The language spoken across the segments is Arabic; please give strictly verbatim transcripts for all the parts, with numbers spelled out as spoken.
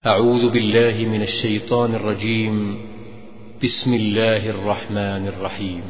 أعوذ بالله من الشيطان الرجيم. بسم الله الرحمن الرحيم.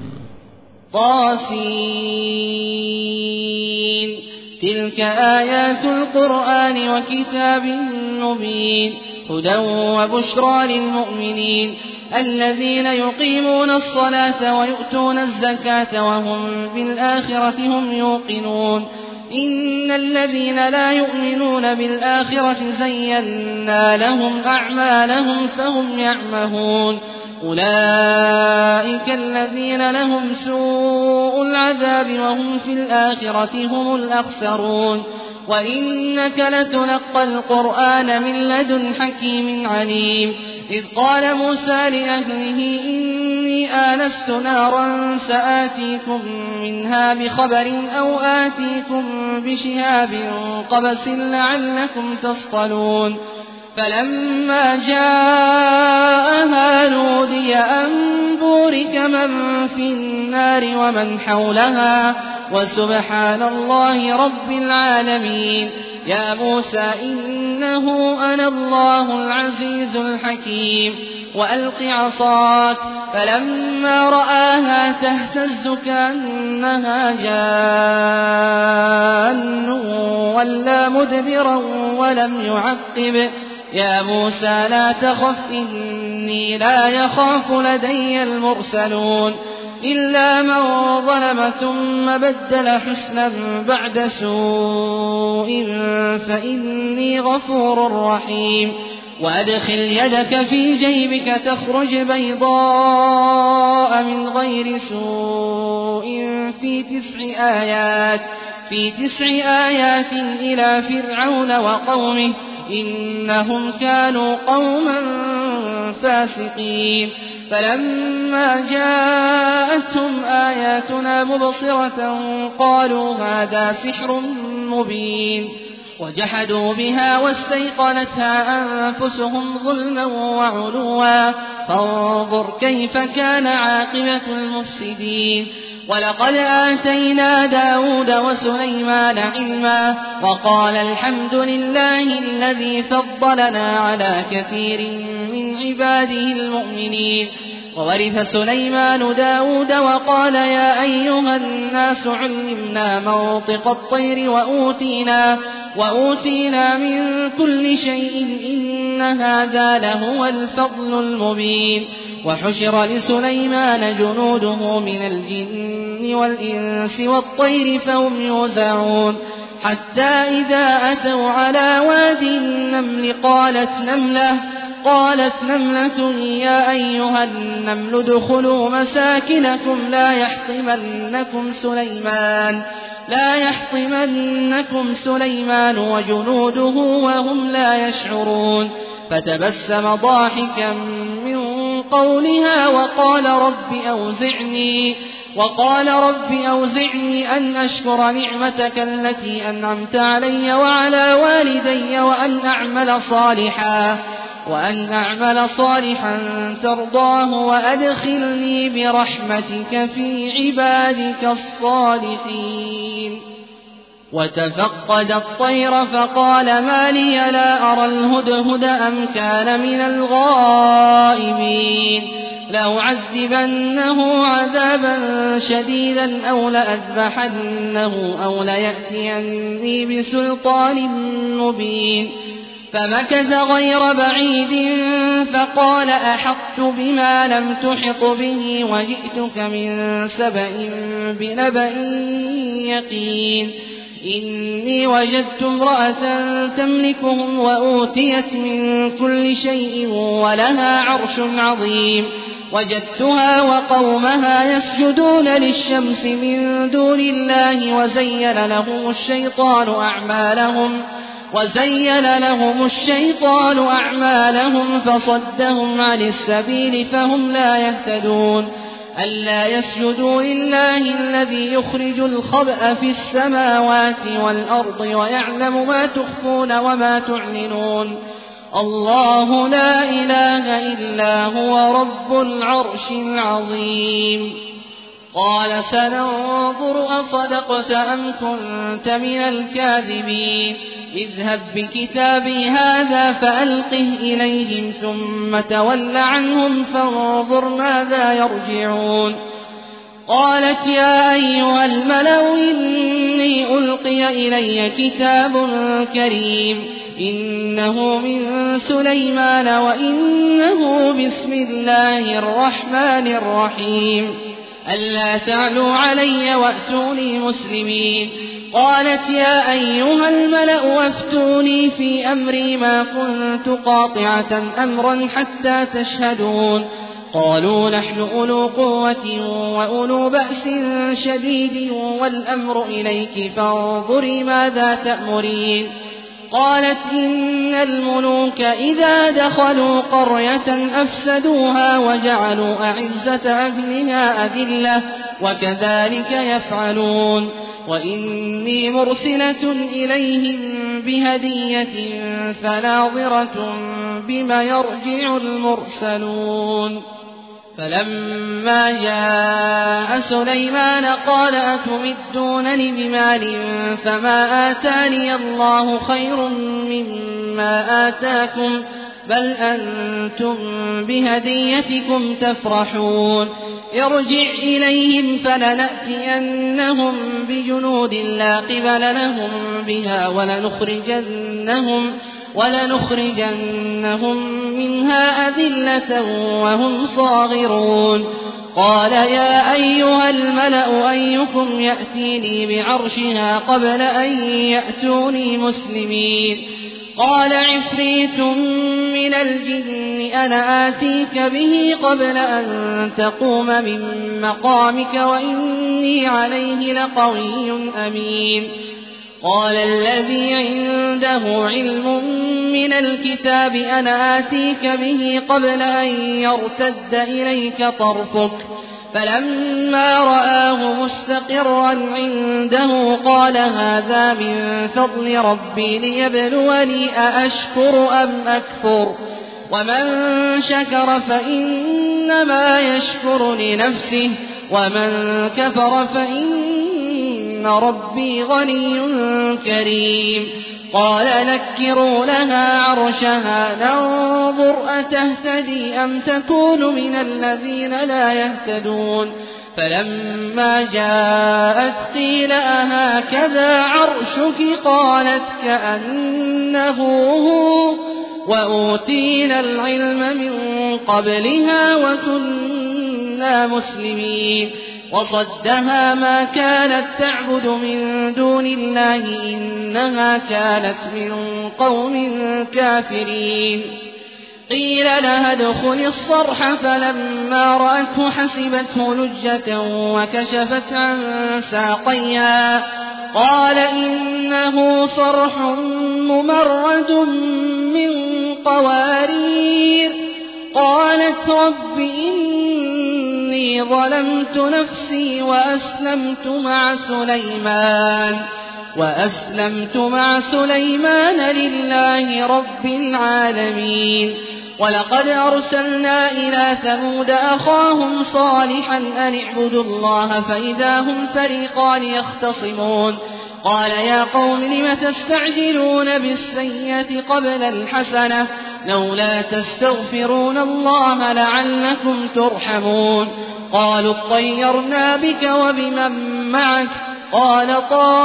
طاسين تلك آيات القرآن وكتاب مبين هدى وبشرى للمؤمنين الذين يقيمون الصلاة ويؤتون الزكاة وهم بالآخرة هم يوقنون إن الذين لا يؤمنون بالآخرة زينا لهم أعمالهم فهم يعمهون أولئك الذين لهم سوء العذاب وهم في الآخرة هم الأخسرون وإنك لتلقى القرآن من لدن حكيم عليم إذ قال موسى لأهله إني آنست نارا سآتيكم منها بخبر أو آتيكم بشهاب قبس لعلكم تصطلون فلما جاءها نودي أن بورك من في النار ومن حولها وسبحان الله رب العالمين يا موسى إنه أنا الله العزيز الحكيم وألق عصاك فلما رآها تهتز كأنها جان ولا مدبرا ولم يعقب يا موسى لا تخف إني لا يخاف لدي المرسلون إلا من ظلم ثم بدل حسنا بعد سوء فإني غفور رحيم وأدخل يدك في جيبك تخرج بيضاء من غير سوء في تسع آيات في تسع آيات إلى فرعون وقومه إنهم كانوا قوما فاسقين فلما جاءتهم آياتنا مبصرة قالوا هذا سحر مبين وجحدوا بها واستيقنتها أنفسهم ظلما وعلوا فانظر كيف كان عاقبة المفسدين ولقد آتينا داود وسليمان علما وقال الحمد لله الذي فضلنا على كثير من عباده المؤمنين وورث سليمان داود وقال يا أيها الناس علمنا منطق الطير وأوتينا, وأوتينا من كل شيء إن هذا لهو الفضل المبين وحشر لسليمان جنوده من الجن والإنس والطير فهم يوزعون حتى إذا أتوا على وادي النمل قالت نملة قالت نملة يا أيها النمل ادخلوا مساكنكم لا يحطمنكم سليمان لا يحطمنكم سليمان وجنوده وهم لا يشعرون فتبسم ضاحكا من قولها وقال رب أوزعني وقال رب أوزعني أن أشكر نعمتك التي أنعمت علي وعلى والدي وأن أعمل صالحا وأن أعمل صالحا ترضاه وأدخلني برحمتك في عبادك الصالحين وتفقد الطير فقال ما لي لا أرى الهدهد أم كان من الغائبين لأعذبنه عذابا شديدا أو لأذبحنه أو ليأتيني بسلطان مبين فمكث غير بعيد فقال أحطت بما لم تحط به وجئتك من سبأ بنبأ يقين إني وجدت امرأة تملكهم وأوتيت من كل شيء ولها عرش عظيم وجدتها وقومها يسجدون للشمس من دون الله وزين لهم الشيطان أعمالهم وزين لهم الشيطان أعمالهم فصدهم عن السبيل فهم لا يهتدون ألا يسجدوا لله الذي يخرج الخبأ في السماوات والأرض ويعلم ما تخفون وما تعلنون الله لا إله إلا هو رب العرش العظيم قال سننظر أصدقت أم كنت من الكاذبين اذهب بكتابي هذا فألقه إليهم ثم تول عنهم فانظر ماذا يرجعون قالت يا أيها الملأ إني ألقي إلي كتاب كريم إنه من سليمان وإنه بسم الله الرحمن الرحيم ألا تعلوا علي وأتوني مسلمين قالت يا أيها الملأ أفتوني في أمري ما كنت قاطعة أمرا حتى تشهدون قالوا نحن أولو قوة وأولو بأس شديد والأمر إليك فانظري ماذا تأمرين قالت إن الملوك إذا دخلوا قرية أفسدوها وجعلوا أعزة أهلها أذلة وكذلك يفعلون وإني مرسلة إليهم بهدية فناظرة بما يرجع المرسلون فلما جاء سليمان قال أتمدونني بمال فما آتاني الله خير مما آتاكم بل أنتم بهديتكم تفرحون ارجع إليهم فلنأتينهم بجنود لا قبل لهم بها ولنخرجنهم ولنخرجنهم منها أذلة وهم صاغرون قال يا أيها الملأ أيكم يأتيني بعرشها قبل أن يأتوني مسلمين قال عفريت من الجن أنا آتيك به قبل أن تقوم من مقامك وإني عليه لقوي أمين قال الذي عنده علم من الكتاب أنا آتيك به قبل أن يرتد إليك طرفك فلما رآه مستقرا عنده قال هذا من فضل ربي ليبلوني أأشكر أم أكفر ومن شكر فإنما يشكر لنفسه ومن كفر فإن ربي غني كريم قال نكروا لها عرشها ننظر أتهتدي أم تكون من الذين لا يهتدون فلما جاءت قيل أهكذا عرشك قالت كأنه هو وأوتينا العلم من قبلها وكنا مسلمين وصدها ما كانت تعبد من دون الله إنها كانت من قوم كافرين قيل لها ادخل الصرح فلما رأته حسبته لجة وكشفت عن ساقيها قال إنه صرح ممرد من قوارير قالت رب إني ظلمت نفسي وأسلمت مع سليمان وأسلمت مع سليمان لله رب العالمين ولقد أرسلنا إلى ثمود أخاهم صالحا أن اعبدوا الله فإذا هم فريقان يختصمون قال يا قوم لم تستعجلون بالسيئة قبل الحسنة لولا تستغفرون الله لعلكم ترحمون قالوا اطيرنا بك وبمن معك قال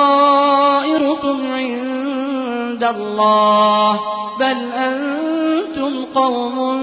طائركم عند الله بل أنتم قوم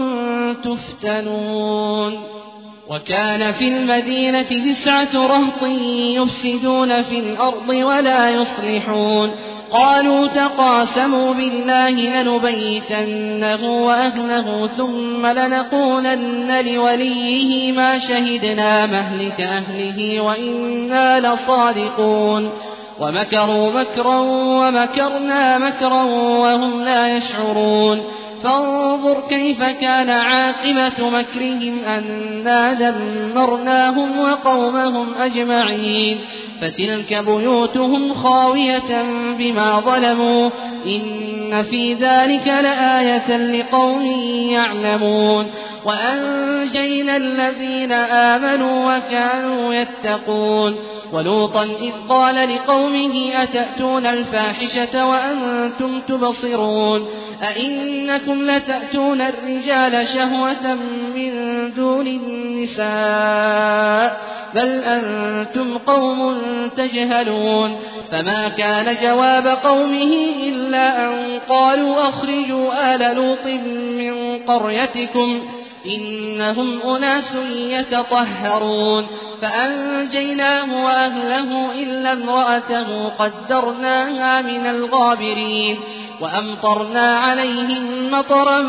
تفتنون وكان في المدينة تسعة رهط يفسدون في الأرض ولا يصلحون قالوا تقاسموا بالله لنبيتنه وأهله ثم لنقولن لوليه ما شهدنا مهلك أهله وإنا لصادقون ومكروا مكرا ومكرنا مكرا وهم لا يشعرون فانظر كيف كان عاقبة مكرهم أنا دمرناهم وقومهم أجمعين فتلك بيوتهم خاوية بما ظلموا إن في ذلك لآية لقوم يعلمون وأنجينا الذين آمنوا وكانوا يتقون ولوطا إذ قال لقومه أتأتون الفاحشة وأنتم تبصرون أئنكم لتأتون الرجال شهوة من دون النساء بل أنتم قوم تجهلون فما كان جواب قومه إلا أن قالوا أخرجوا آل لوط من قريتكم إنهم أناس يتطهرون فأنجيناه وأهله إلا امرأته قدرناها من الغابرين وأمطرنا عليهم مطرا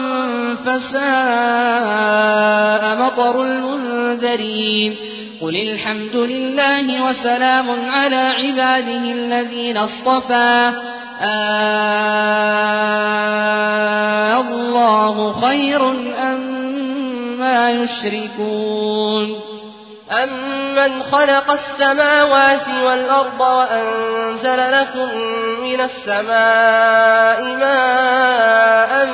فساء مطر المنذرين قل الحمد لله وسلام على عباده الذين اصطفى آه الله خير أما يشركون أمن خلق السماوات والأرض وأنزل لكم من السماء ماء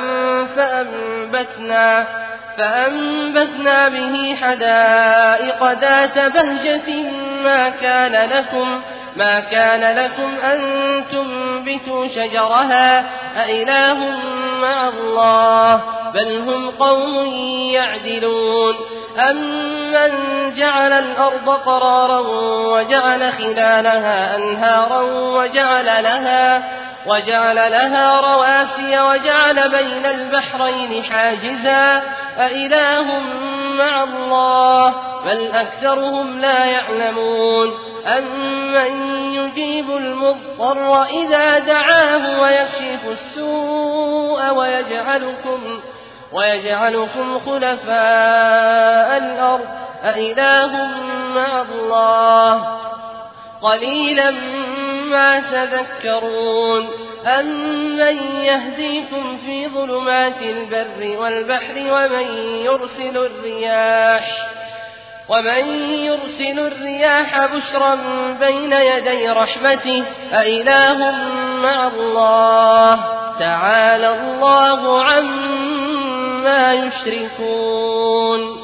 فأنبتنا, فأنبتنا به حدائق ذات بهجة ما كان لكم ما كان لكم أن تنبتوا شجرها أإله مع الله بل هم قوم يعدلون أمن جعل الأرض قرارا وجعل خلالها أنهارا وجعل لها, وجعل لها رواسي وجعل بين البحرين حاجزا أإله مع الله بل أكثرهم لا يعلمون أمن يجيب المضطر إذا دعاه ويكشف السوء ويجعلكم, ويجعلكم خلفاء الأرض أإله مع الله قليلا ما تذكرون أمن يهديكم في ظلمات البر والبحر ومن يرسل الرياح ومن يرسل الرياح بشرا بين يدي رحمته أإله مع الله تعالى الله عما يشركون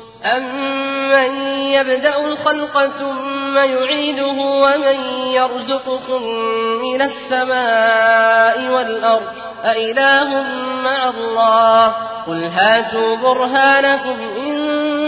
أمن يبدأ الخلق ثم يعيده ومن يرزقكم من السماء والأرض أإله مع الله قل هاتوا برهانكم إن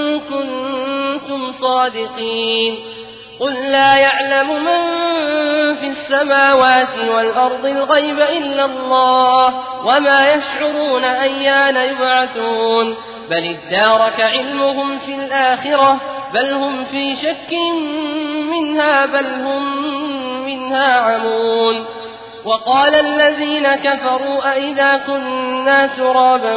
كنتم صادقين قل لا يعلم من في السماوات والأرض الغيب إلا الله وما يشعرون أيان يبعثون بل ادارك علمهم في الآخرة بل هم في شك منها بل هم منها عمون وقال الذين كفروا أئذا كنا ترابا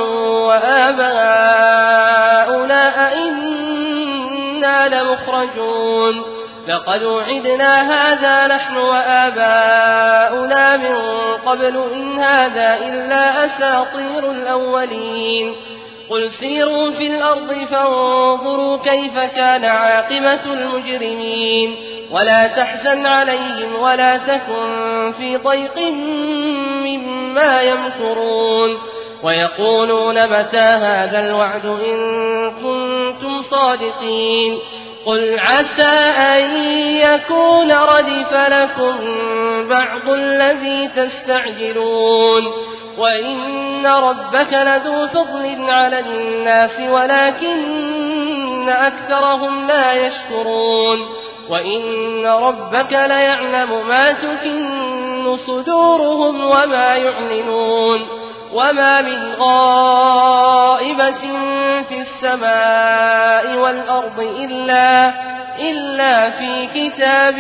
وآباؤنا أئنا لمخرجون لقد وعدنا هذا نحن وآباؤنا من قبل إن هذا إلا أساطير الأولين قل سيروا في الأرض فانظروا كيف كان عاقبة المجرمين ولا تحزن عليهم ولا تكن في ضيق مما يمكرون ويقولون متى هذا الوعد إن كنتم صادقين قل عسى أن يكون ردف لكم بعض الذي تستعجلون وإن ربك لذو فضل على الناس ولكن أكثرهم لا يشكرون وإن ربك ليعلم ما تكن صدورهم وما يعلنون وما من غائبة في السماء والأرض إلا, إلا في كتاب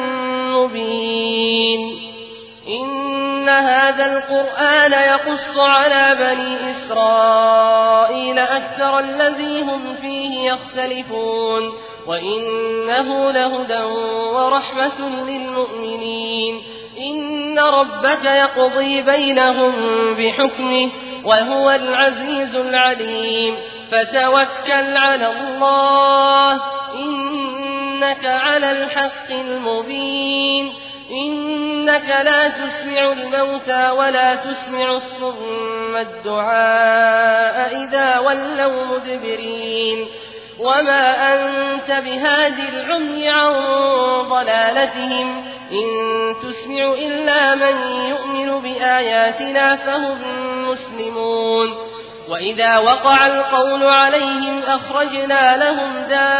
مبين إن هذا القرآن يقص على بني إسرائيل أكثر الذي هم فيه يختلفون وإنه لهدى ورحمة للمؤمنين إن ربك يقضي بينهم بحكمه وهو العزيز العليم فتوكل على الله إنك على الحق المبين إنك لا تسمع الموتى ولا تسمع الصم الدعاء إذا ولوا مدبرين وما أنت بهاد العمي عن ضلالتهم إن تسمع إلا من يؤمن بآياتنا فهم مسلمون وإذا وقع القول عليهم أخرجنا لهم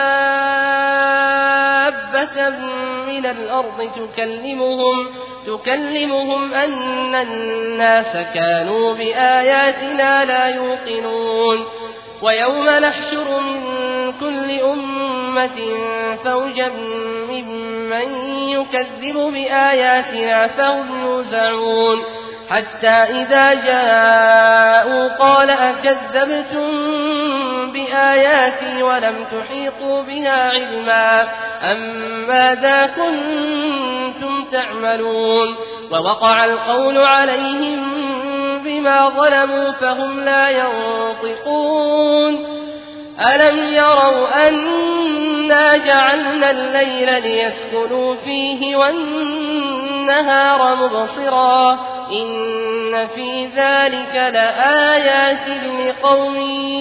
دابة من الأرض تكلمهم, تكلمهم أن الناس كانوا بآياتنا لا يوقنون ويوم نحشر من كل أمة فوجا ممن يكذب بآياتنا فهم يوزعون حتى إذا جاءوا قال أكذبتم بآياتي ولم تحيطوا بها علما أم ماذا كنتم تعملون ووقع القول عليهم بما ظلموا فهم لا ينطقون ألم يروا أنا جعلنا الليل ليسكنوا فيه والنهار مبصرا إن في ذلك لآيات لقوم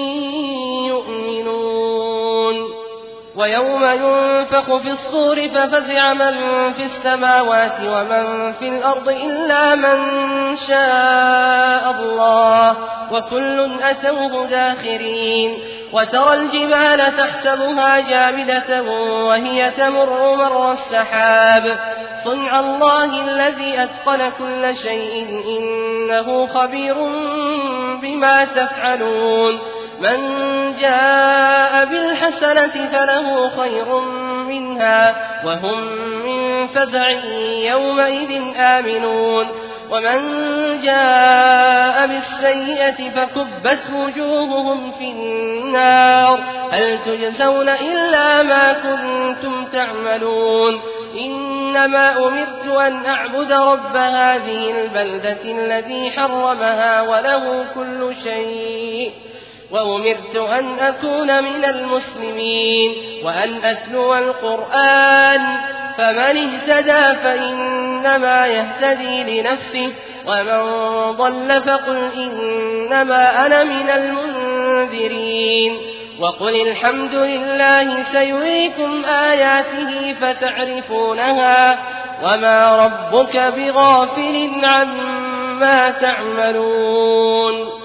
يؤمنون ويوم ينفخ في الصور ففزع من في السماوات ومن في الأرض إلا من شاء الله وكل أتوه داخرين وترى الجبال تحسبها جامدة وهي تمر مر السحاب صنع الله الذي أتقن كل شيء إنه خبير بما تفعلون من جاء بالحسنة فله خير منها وهم من فزع يومئذ آمنون ومن جاء بالسيئة فكبت وجوههم في النار هل تجزون إلا ما كنتم تعملون إنما أمرت أن أعبد رب هذه البلدة الذي حرمها وله كل شيء وأمرت أن أكون من المسلمين وأن أتلو القرآن فمن اهتدى فإنما يهتدي لنفسه ومن ضل فقل إنما أنا من المنذرين وقل الحمد لله سيريكم آياته فتعرفونها وما ربك بغافل عما تعملون